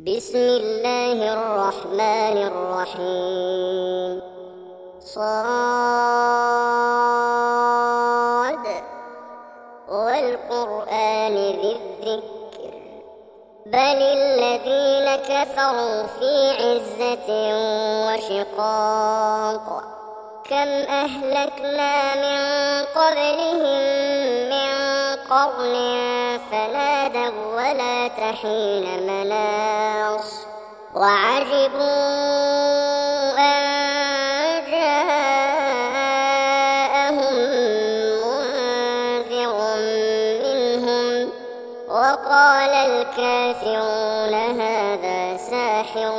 بسم الله الرحمن الرحيم. صاد والقرآن ذي الذكر بل الذين كفروا في عزة وشقاق كم أهلكنا من قبلهم من قرن فنادوا ولا تحين مناص وعجبوا أن جاءهم منذر منهم وقال الكافرون هذا ساحر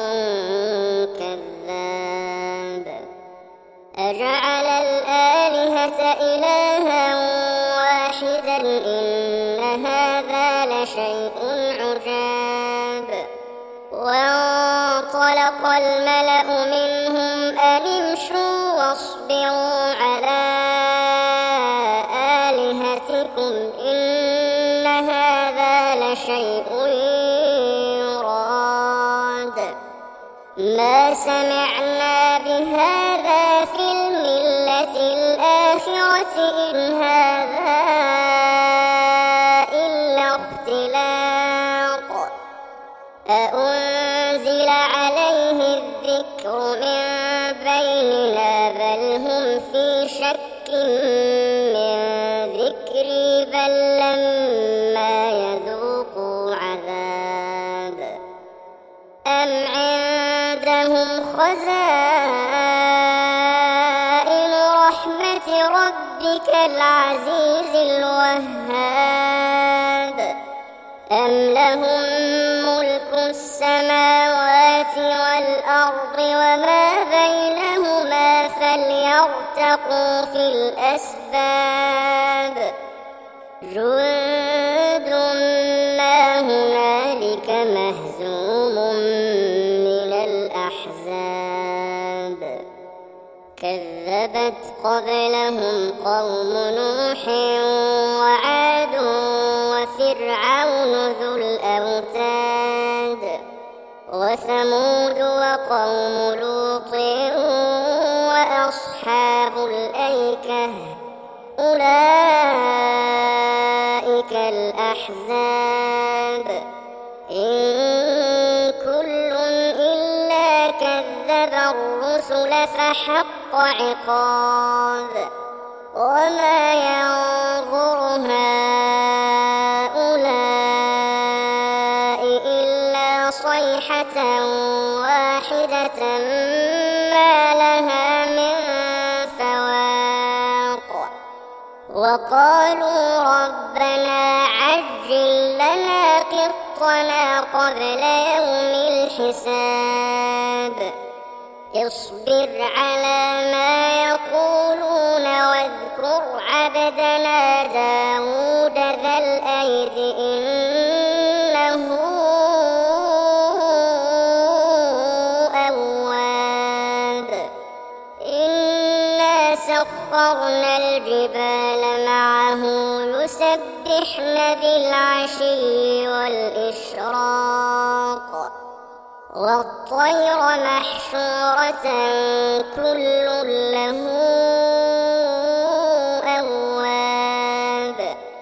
كذاب أجعل الآلهة إلها واحدا إن هذا لشيء عجاب. وانطلق الملأ منهم أن امشوا واصبروا على آلهتكم إن هذا لشيء يراد ما سمعنا بهذا في الملة الآخرة إن هذا إلا اختلاق أأنزل عليه الذكر من بيننا بل هم في شك من ذكري بل لما يذوقوا عذاب أم عندهم خزائن رحمة ربك العزيز الوهاب أم لهم ملك السماوات والأرض وما بينهما فليرتقوا في الأسباب جند ما هنالك مهزوم من الأحزاب كذبت قبلهم قوم نوح وعاد وفرعون ذو الأوتاد وثمود وقوم لوط وأصحاب الأيكة أولئك الأحزاب إن كل إلا كذب الرسل فحق عقاب وما ينظر هؤلاء إلا صيحة واحدة ما لها من فواق وقالوا ربنا عجل لنا قطنا قبل يوم الحساب اصبر على ما يقولون واذكر عبدنا داود ذا الأيد إنه أواب إنا سخرنا الجبال معه يسبحن بالعشي والإشراق والطير محشورة كل له أواب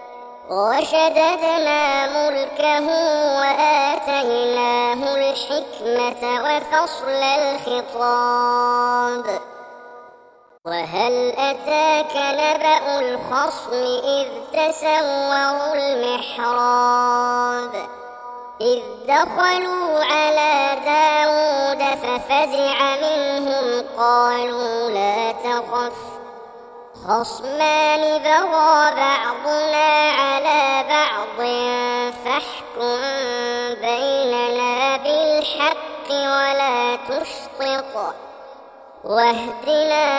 وشددنا ملكه وآتيناه الحكمة وفصل الخطاب وهل أتاك نبأ الخصم إذ تسوروا المحراب إذ دخلوا على داود ففزع منهم قالوا لا تخف خصمان بغى بعضنا على بعض فاحكم بيننا بالحق ولا تشطط واهدنا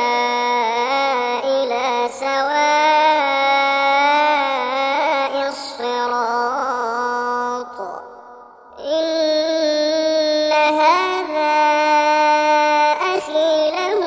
إلى سواء الصراط إن هذا أخي له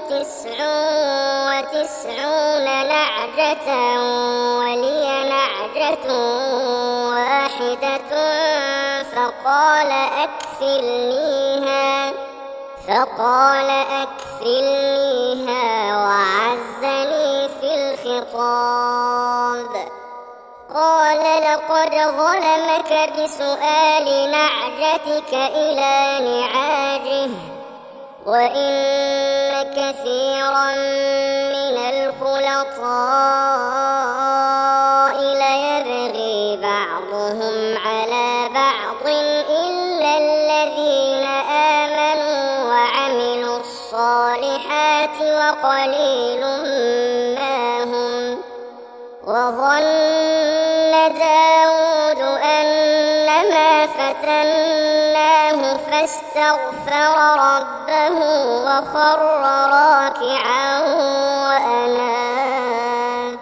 99 نعجة ولي نعجة واحدة فقال أكفلنيها وعزني في الخطاب. قال لقد ظلمك بسؤال نعجتك إلى نعاجه وإن كثيرا من الخلطاء ليبغي بعضهم على بعض إلا الذين آمنوا وعملوا الصالحات وقليل ما هم. وظن داود أنما فتناه فاستغفر ربه وخر راكعا وأناب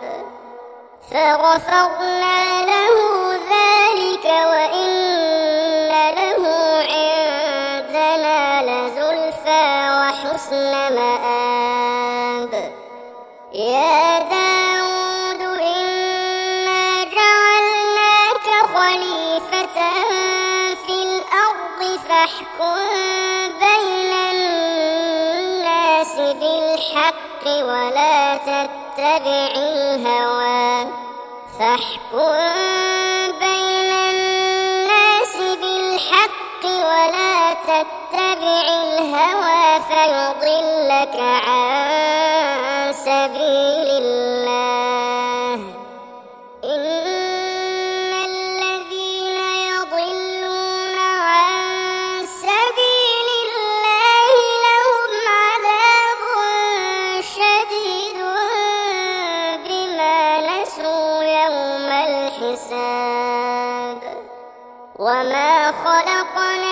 فغفرنا له ذلك وإن له عندنا لزلفى وحسن مآب. يا داود إنا جعلناك خليفة في الأرض فاحكم بين الناس بالحق ولا تتبع الهوى فيضلك عن سبيل الله. إن الذين يضلون عن سبيل الله لهم عذاب شديد بما نسوا يوم الحساب. وما خلقنا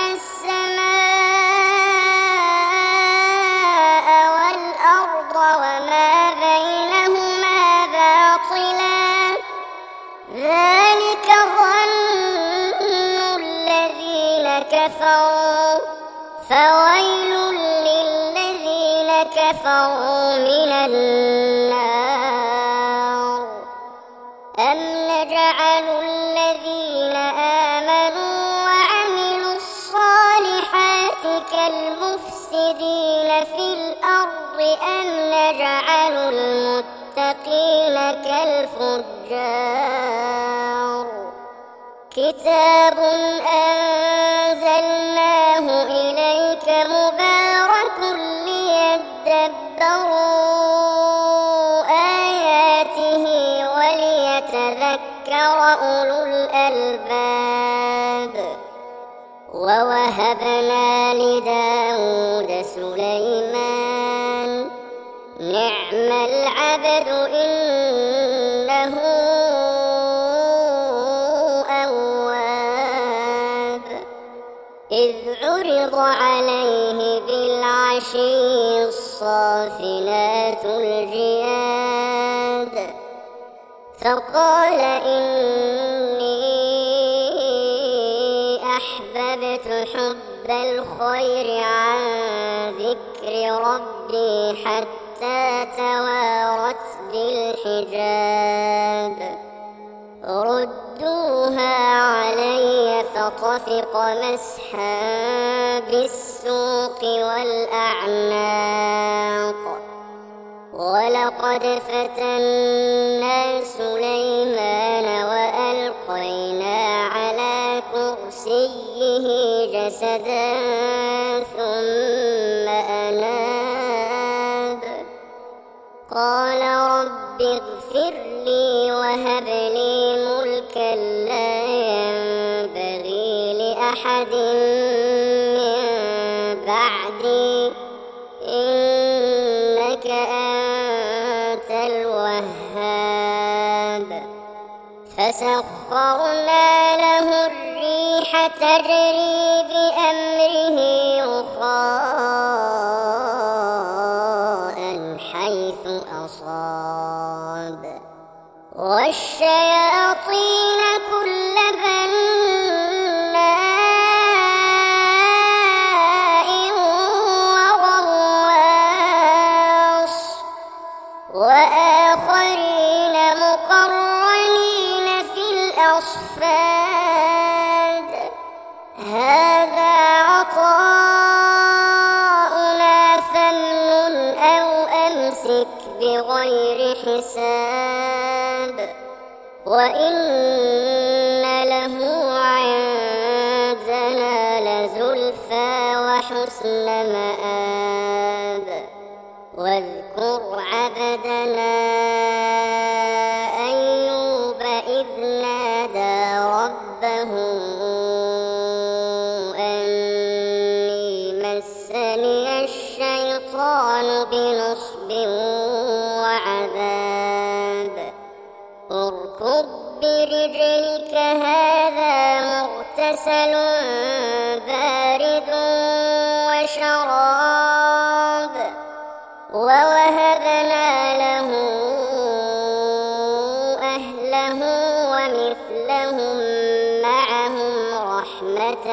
السماء والأرض وما بينهما باطلا ذلك ظن الذين كفروا فويل للذين كفروا من النار. أم نجعل الذين آمنوا وعملوا الصالحات كالمفسدين في الأرض أم نجعل المتقين كالفجار. كتاب أنزلناه إليك مبارك ليدبروا آياته وليتذكر أولو الألباب. ووهبنا لداود سليمان نعم العبد إنه أواب. إذ عرض عليه بالعشي الصافنات الجياد فقال إني أحببت حب الخير عن ذكر ربي حتى توارت بالحجاب. ردوها علي فطفق مسحا بالسوق والأعناق. ولقد فتنا سليمان وألقينا على كرسيه جسدا ثم أناب. قال رب اغفر لي وهب لي ملكا لا ينبغي لأحد من بعدي إنك أنت الوهاب. فسخرنا له الريح تجري بأمره رخاء حيث أصاب والشياطين كل بناء وغواص وآخرين مقرنين في الأصفاد الحساب وإن له عندنا لزلفى وحسن مآب واذكر عبدنا أيوب إذ نادى ربه أني مسني الشيطان بنصب وعذاب اركض برجلك هذا مغتسل بارد وشراب ووهبنا له أهله ومثلهم معهم رحمة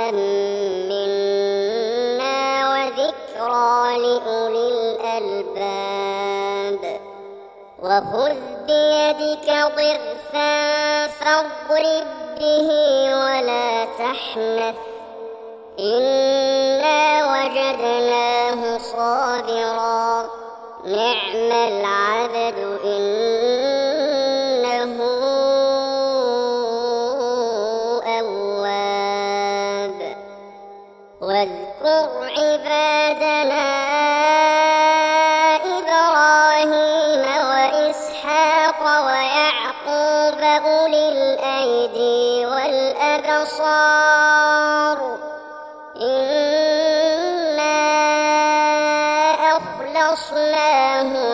منا وذكرى لأولي الألباب وخذ بيدك ضغثا فاضرب به ولا تحنث إنا وجدناه صابرا نعم العبد إنه أواب واذكر عبادنا إبراهيم وإسحاق ويعقوب أولي الأيدي والأبصار إنا أخلصناهم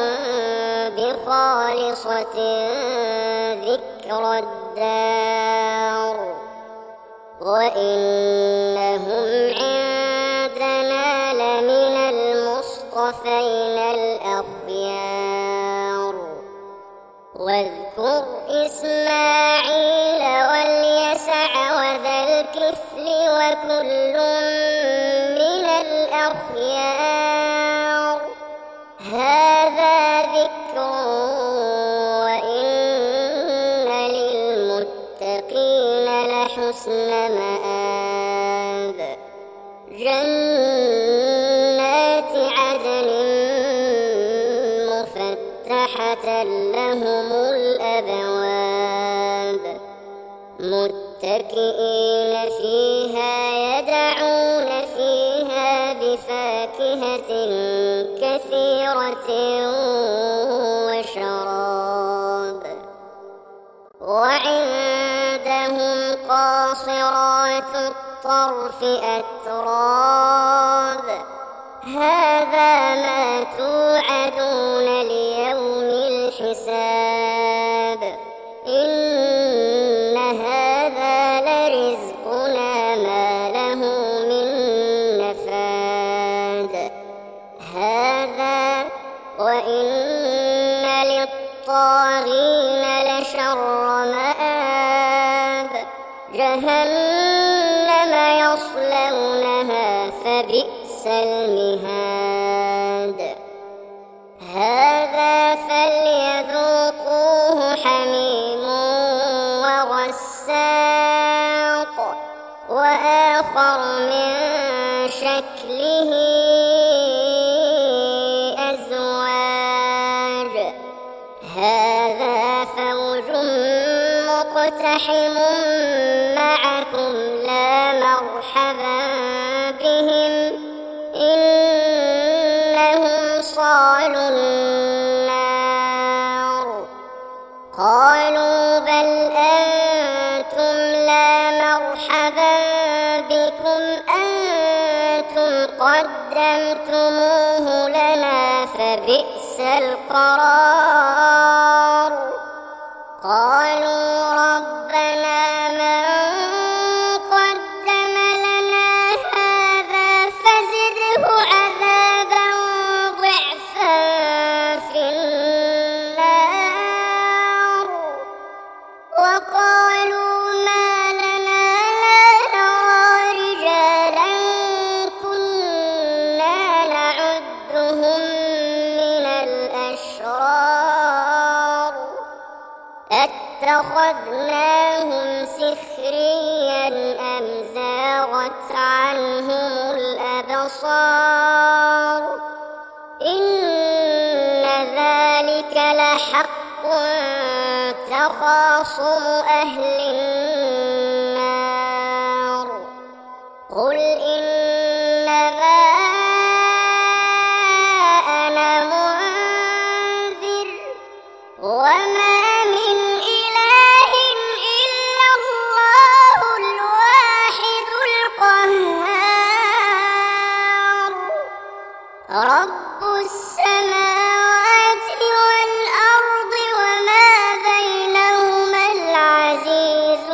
بخالصة ذكرى الدار وإنهم عندنا لمن المصطفين الأخيار واذكر إسماعيل واليسع وذا الكفل وكل من الأخيار هذا ذكر وإن للمتقين لحسن مآب جنات عدن مفتحة لهم الأبواب متكئين فيها يدعون فيها بفاكهة كثيرة وشراب وعندهم قاصرات الطرف أتراب هذا ما توعدون ليوم الحساب إن هذا لرزقنا ما له من نفاد هذا وإن للطاغين لشر مآب جهنم يصلونها فبئس المهاد هذا فليذوقوه حميم وغساق وآخر من شكله أزواج هذا فوج مقتحم معكم لا مرحبا بهم إنهم صالوا النار قالوا بل أنتم لا مرحبا بكم أنتم قدمتموه لنا فبئس القرار قالوا ربنا من قدم لنا هذا فزده عذابا ضعفا في النار وقالوا ما لنا لا نرى رجالا كنا نعدهم من الأشرار اتخذناهم سخريا أم زاغت عنهم الأبصار إن ذلك لحق تخاصم أهل النار قل إنما أنا منذر وما من إله إلا الله الواحد القهار رب السماوات والأرض وما بينهما العزيز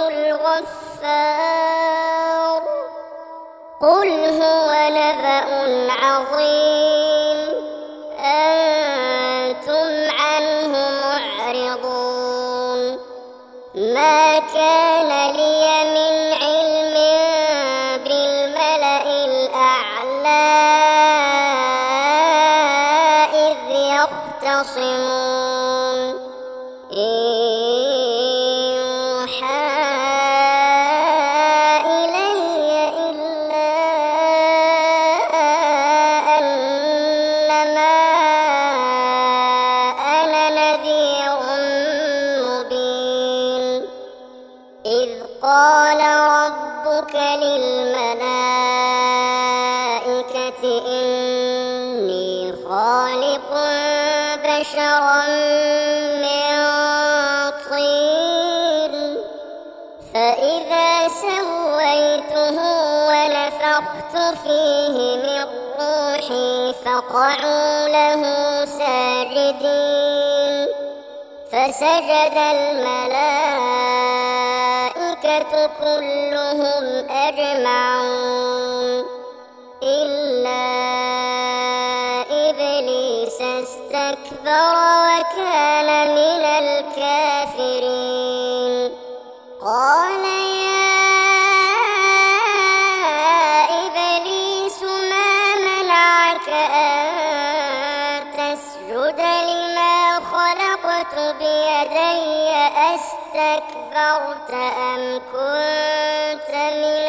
الغفار قل هو نبأ عظيم أنتم عنه معرضون ما كان لي من علم بالملأ الأعلى إذ يختصمون إن يوحى إلي إلا أنما أنا نذير مبين إذ قال ربك للملائكة إني خالق بشرا من طين فإذا سويته ونفخت فيه من روحي فقعوا له ساجدين فسجد الملائكة كلهم أجمعون إلا إبليس استكبر وكان من الكافرين قال يا إبليس ما منعك أن تسجد لما خلقت بيدي أستكبرت أم كنت من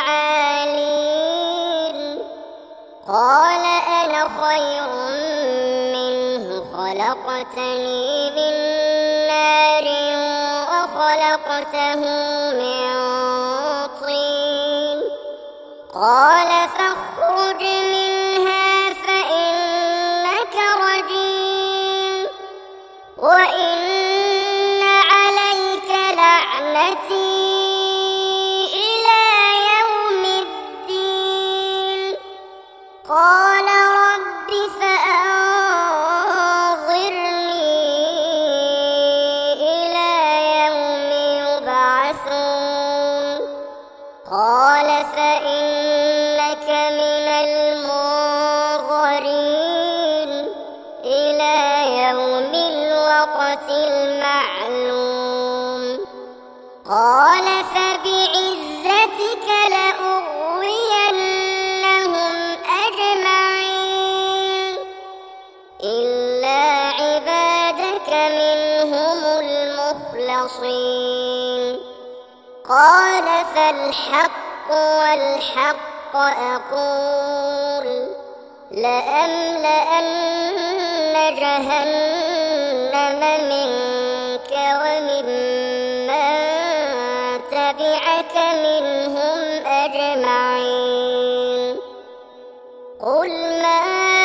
العالين قال أنا خير منه خلقتني من نار وخلقته من طين قال فاخرج منها فإنك رجيم وإن عليك لعنتي إلى يوم الدين قال رب فأنظرني إلى يوم يبعثون قال فإنك من المنظرين إلى يوم الوقت المعلوم قال فبعزتك لأغوينهم أجمعين إلا عبادك منهم المخلصين قال فالحق والحق أقول لأملأن جهنم منك وممن تبعك منهم أجمعين قل ما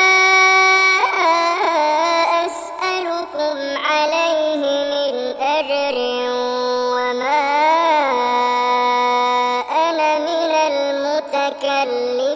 أسألكم عليه من أجر وما أنا من المتكلمين